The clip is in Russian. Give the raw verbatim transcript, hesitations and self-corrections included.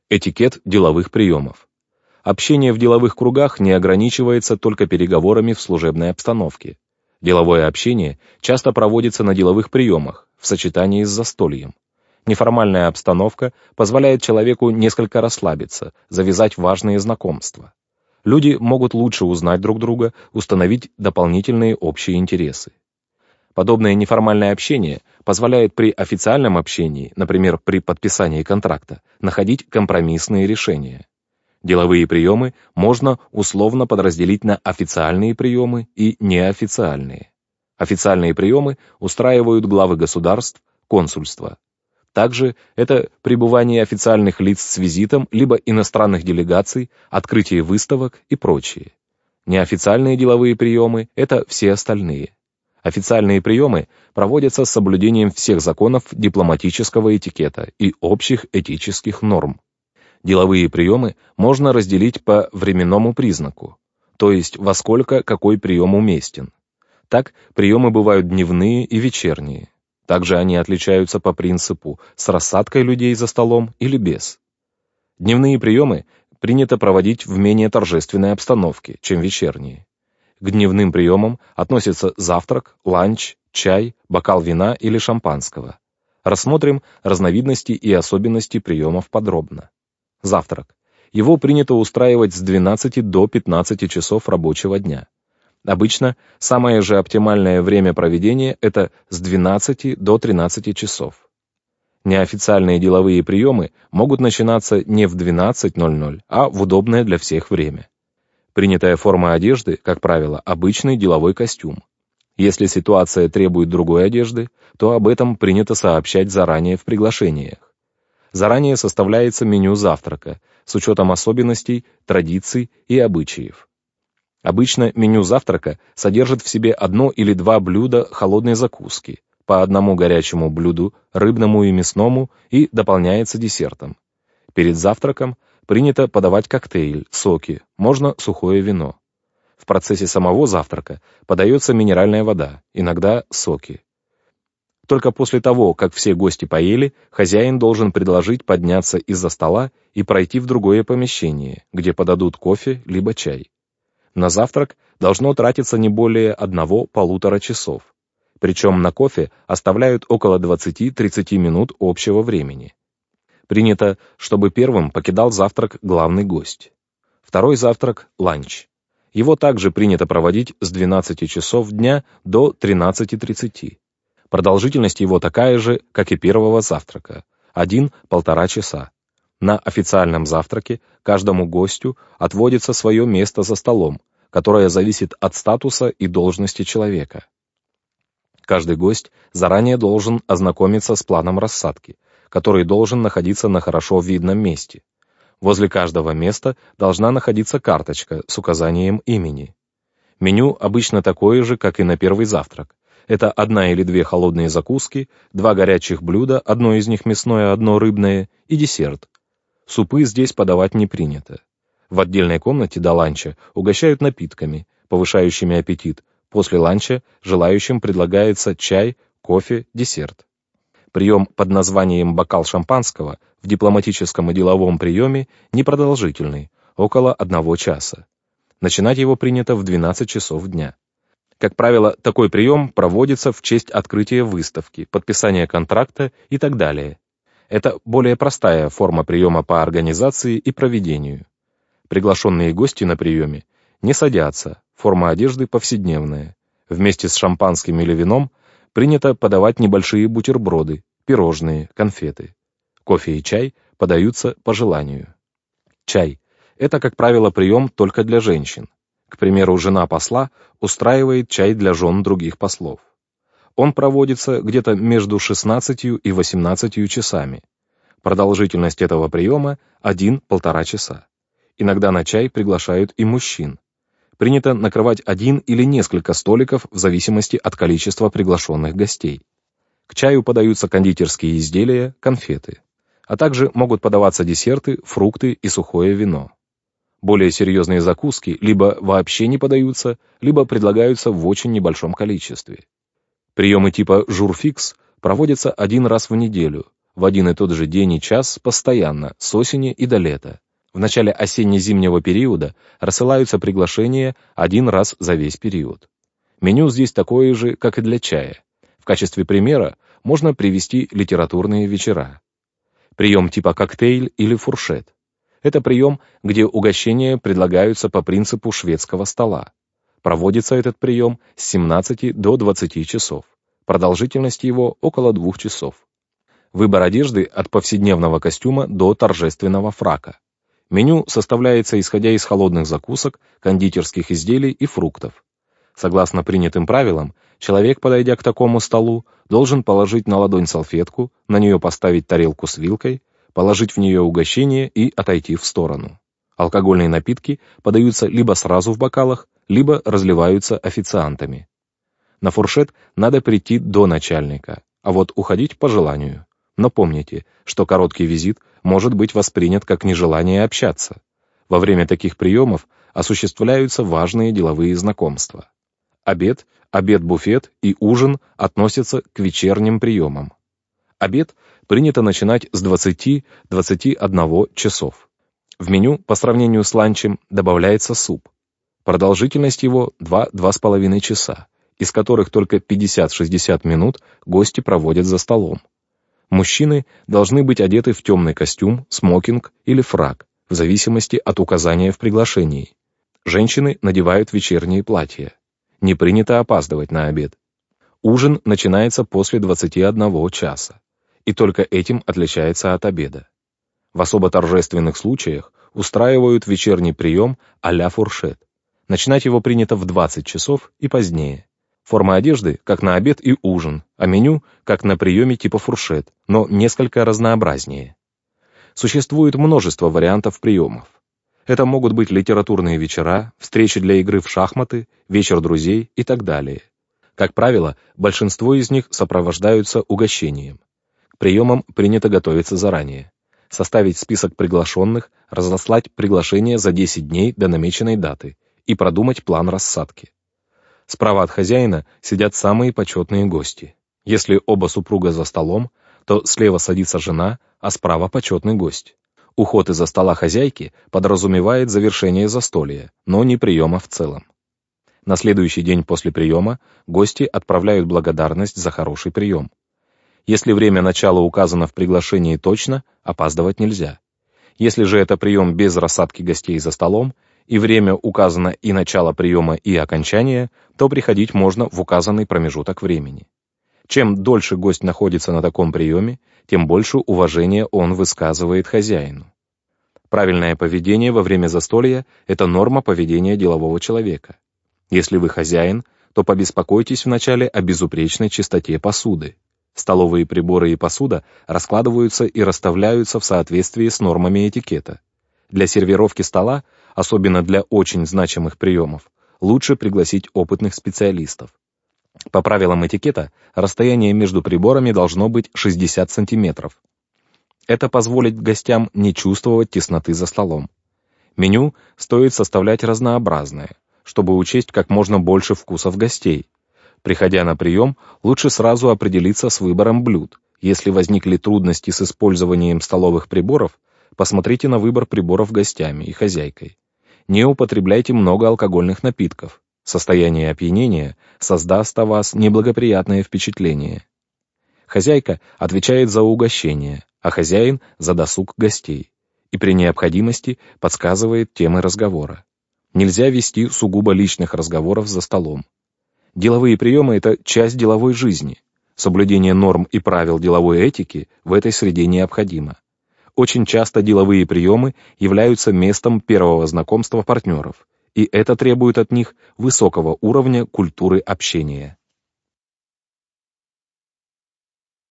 Этикет деловых приемов. Общение в деловых кругах не ограничивается только переговорами в служебной обстановке. Деловое общение часто проводится на деловых приемах, в сочетании с застольем. Неформальная обстановка позволяет человеку несколько расслабиться, завязать важные знакомства. Люди могут лучше узнать друг друга, установить дополнительные общие интересы. Подобное неформальное общение позволяет при официальном общении, например, при подписании контракта, находить компромиссные решения. Деловые приемы можно условно подразделить на официальные приемы и неофициальные. Официальные приемы устраивают главы государств, консульства. Также это пребывание официальных лиц с визитом либо иностранных делегаций, открытие выставок и прочее. Неофициальные деловые приемы – это все остальные. Официальные приемы проводятся с соблюдением всех законов дипломатического этикета и общих этических норм. Деловые приемы можно разделить по временному признаку, то есть во сколько какой прием уместен. Так, приемы бывают дневные и вечерние. Также они отличаются по принципу с рассадкой людей за столом или без. Дневные приемы принято проводить в менее торжественной обстановке, чем вечерние. К дневным приемам относятся завтрак, ланч, чай, бокал вина или шампанского. Рассмотрим разновидности и особенности приемов подробно. Завтрак. Его принято устраивать с двенадцати до пятнадцати часов рабочего дня. Обычно самое же оптимальное время проведения – это с двенадцати до тринадцати часов. Неофициальные деловые приемы могут начинаться не в двенадцать ноль-ноль, а в удобное для всех время. Принятая форма одежды, как правило, обычный деловой костюм. Если ситуация требует другой одежды, то об этом принято сообщать заранее в приглашениях. Заранее составляется меню завтрака с учетом особенностей, традиций и обычаев. Обычно меню завтрака содержит в себе одно или два блюда холодной закуски, по одному горячему блюду, рыбному и мясному, и дополняется десертом. Перед завтраком принято подавать коктейль, соки, можно сухое вино. В процессе самого завтрака подается минеральная вода, иногда соки. Только после того, как все гости поели, хозяин должен предложить подняться из-за стола и пройти в другое помещение, где подадут кофе либо чай. На завтрак должно тратиться не более одного-полутора часов. Причем на кофе оставляют около двадцати-тридцати минут общего времени. Принято, чтобы первым покидал завтрак главный гость. Второй завтрак – ланч. Его также принято проводить с двенадцати часов дня до тринадцати тридцати. Продолжительность его такая же, как и первого завтрака – один-полтора часа. На официальном завтраке каждому гостю отводится свое место за столом, которое зависит от статуса и должности человека. Каждый гость заранее должен ознакомиться с планом рассадки, который должен находиться на хорошо видном месте. Возле каждого места должна находиться карточка с указанием имени. Меню обычно такое же, как и на первый завтрак. Это одна или две холодные закуски, два горячих блюда, одно из них мясное, одно рыбное, и десерт. Супы здесь подавать не принято. В отдельной комнате до ланча угощают напитками, повышающими аппетит. После ланча желающим предлагается чай, кофе, десерт. Прием под названием «бокал шампанского» в дипломатическом и деловом приеме непродолжительный, около одного часа. Начинать его принято в двенадцать часов дня. Как правило, такой прием проводится в честь открытия выставки, подписания контракта и так далее. Это более простая форма приема по организации и проведению. Приглашенные гости на приеме не садятся, форма одежды повседневная. Вместе с шампанским или вином принято подавать небольшие бутерброды, пирожные, конфеты. Кофе и чай подаются по желанию. Чай – это, как правило, прием только для женщин. К примеру, жена посла устраивает чай для жен других послов. Он проводится где-то между шестнадцатью и восемнадцатью часами. Продолжительность этого приема – один-полтора часа. Иногда на чай приглашают и мужчин. Принято накрывать один или несколько столиков в зависимости от количества приглашенных гостей. К чаю подаются кондитерские изделия, конфеты. А также могут подаваться десерты, фрукты и сухое вино. Более серьезные закуски либо вообще не подаются, либо предлагаются в очень небольшом количестве. Приемы типа журфикс проводятся один раз в неделю, в один и тот же день и час постоянно, с осени и до лета. В начале осенне-зимнего периода рассылаются приглашения один раз за весь период. Меню здесь такое же, как и для чая. В качестве примера можно привести литературные вечера. Прием типа коктейль или фуршет. Это прием, где угощения предлагаются по принципу шведского стола. Проводится этот прием с семнадцати до двадцати часов. Продолжительность его около двух часов. Выбор одежды от повседневного костюма до торжественного фрака. Меню составляется исходя из холодных закусок, кондитерских изделий и фруктов. Согласно принятым правилам, человек, подойдя к такому столу, должен положить на ладонь салфетку, на нее поставить тарелку с вилкой, положить в нее угощение и отойти в сторону. Алкогольные напитки подаются либо сразу в бокалах, либо разливаются официантами. На фуршет надо прийти до начальника, а вот уходить по желанию. Но помните, что короткий визит может быть воспринят как нежелание общаться. Во время таких приемов осуществляются важные деловые знакомства. Обед, обед-буфет и ужин относятся к вечерним приемам. Обед принято начинать с двадцати-двадцати одного часов. В меню по сравнению с ланчем добавляется суп. Продолжительность его два-два с половиной часа, из которых только пятьдесят-шестьдесят минут гости проводят за столом. Мужчины должны быть одеты в темный костюм, смокинг или фрак, в зависимости от указания в приглашении. Женщины надевают вечерние платья. Не принято опаздывать на обед. Ужин начинается после двадцати одного часа, и только этим отличается от обеда. В особо торжественных случаях устраивают вечерний прием а-ля фуршет. Начинать его принято в двадцать часов и позднее. Форма одежды, как на обед и ужин, а меню, как на приеме типа фуршет, но несколько разнообразнее. Существует множество вариантов приемов. Это могут быть литературные вечера, встречи для игры в шахматы, вечер друзей и так далее. Как правило, большинство из них сопровождаются угощением. К приемам принято готовиться заранее. Составить список приглашенных, разослать приглашение за десять дней до намеченной даты и продумать план рассадки. Справа от хозяина сидят самые почетные гости. Если оба супруга за столом, то слева садится жена, а справа почетный гость. Уход из-за стола хозяйки подразумевает завершение застолья, но не приема в целом. На следующий день после приема гости отправляют благодарность за хороший прием. Если время начала указано в приглашении точно, опаздывать нельзя. Если же это прием без рассадки гостей за столом, и время указано и начало приема, и окончание, то приходить можно в указанный промежуток времени. Чем дольше гость находится на таком приеме, тем больше уважения он высказывает хозяину. Правильное поведение во время застолья – это норма поведения делового человека. Если вы хозяин, то побеспокойтесь вначале о безупречной чистоте посуды. Столовые приборы и посуда раскладываются и расставляются в соответствии с нормами этикета. Для сервировки стола, особенно для очень значимых приемов, лучше пригласить опытных специалистов. По правилам этикета, расстояние между приборами должно быть шестьдесят сантиметров. Это позволит гостям не чувствовать тесноты за столом. Меню стоит составлять разнообразное, чтобы учесть как можно больше вкусов гостей. Приходя на прием, лучше сразу определиться с выбором блюд. Если возникли трудности с использованием столовых приборов, посмотрите на выбор приборов гостями и хозяйкой. Не употребляйте много алкогольных напитков. Состояние опьянения создаст о вас неблагоприятное впечатление. Хозяйка отвечает за угощение, а хозяин — за досуг гостей. И при необходимости подсказывает темы разговора. Нельзя вести сугубо личных разговоров за столом. Деловые приемы — это часть деловой жизни. Соблюдение норм и правил деловой этики в этой среде необходимо. Очень часто деловые приемы являются местом первого знакомства партнеров, и это требует от них высокого уровня культуры общения.